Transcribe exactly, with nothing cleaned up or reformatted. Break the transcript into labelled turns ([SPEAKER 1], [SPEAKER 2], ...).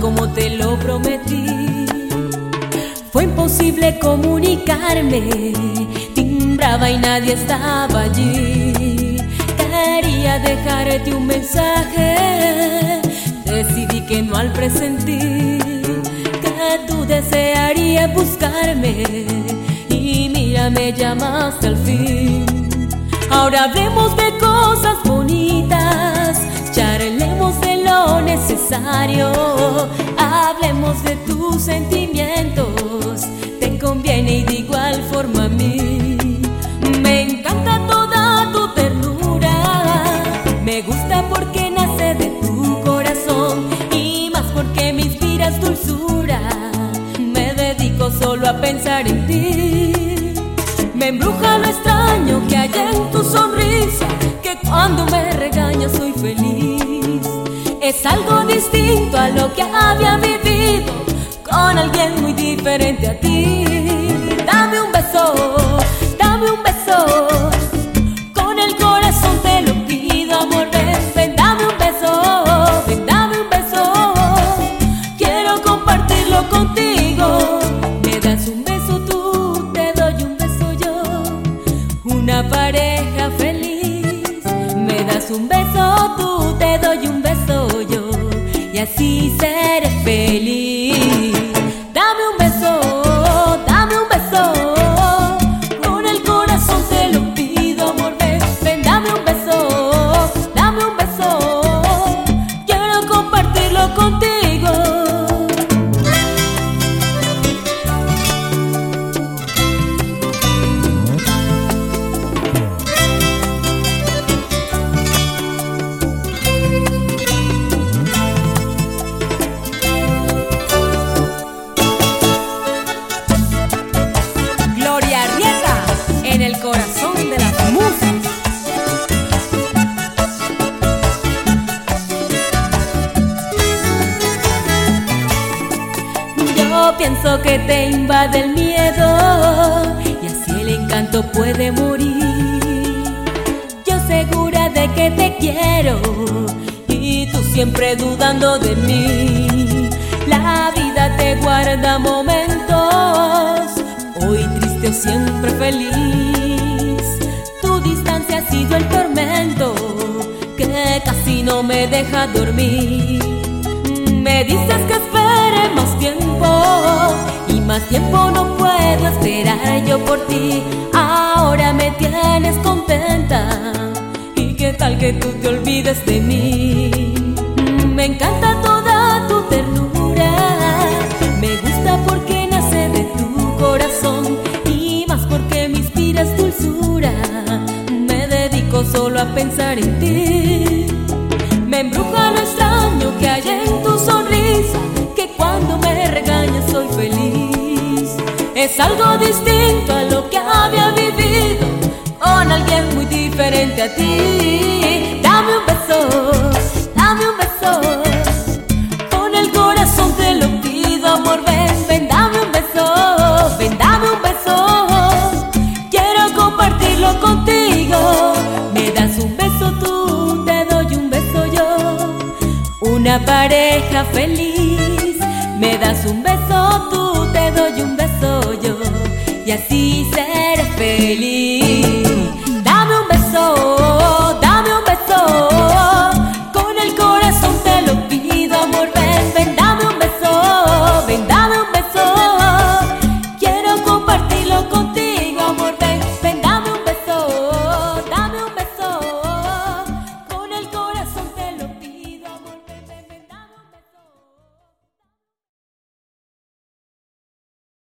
[SPEAKER 1] como te lo prometí. Fue imposible comunicarme, timbraba y nadie estaba allí. Quería dejarte un mensaje, decidí que no al presentir que tú desearías buscarme, y mira, me llamaste al fin. Ahora hablemos de cosas bonitas, charlemos de lo necesario, hablemos de tus sentimientos, te conviene y de igual forma a mí. Me encanta toda tu ternura, me gusta porque nace de tu corazón, y más porque me inspiras dulzura. Me dedico solo a pensar en ti. Me embruja lo extraño que hay en tu sonrisa, que cuando me regañas soy feliz. Es algo distinto a lo que había vivido con alguien muy diferente a ti. Dame un beso, dame un beso, con el corazón te lo pido, amor, ven, ven, dame un beso, ven, dame un beso, quiero compartirlo contigo. Me das un beso tú, te doy un beso yo, una pareja feliz. Me das un beso tú, te doy un beso yo, y así seré feliz. Dame un beso, dame un beso, con el corazón te lo pido, amor, ven, ven, dame un beso, dame un beso, quiero compartirlo contigo. En el corazón de las musas. Yo pienso que te invade el miedo, y así el encanto puede morir. Yo segura de que te quiero, y tú siempre dudando de mí. La vida te guarda momentos, hoy triste o siempre feliz. Tu distancia ha sido el tormento que casi no me deja dormir. Me dices que espere más tiempo, y más tiempo no puedo esperar yo por ti. Ahora me tienes contenta, y qué tal que tú te olvides de mí. Me encanta toda tu ternura, me gusta porque nace de tu corazón, y más porque me inspiras dulzura. Me dedico solo a pensar en ti. Me embruja lo extraño que hay en tu sonrisa, que cuando me regañas soy feliz. Es algo distinto a lo que había vivido con alguien muy diferente a ti. Dame un beso, dame un beso, con el corazón te lo pido, amor, ven, ven, dame un beso, ven, dame un beso, quiero compartirlo contigo. Me das un beso tú, te doy un beso yo, una pareja feliz. Me das un beso tú, te doy un beso yo, y así seré feliz.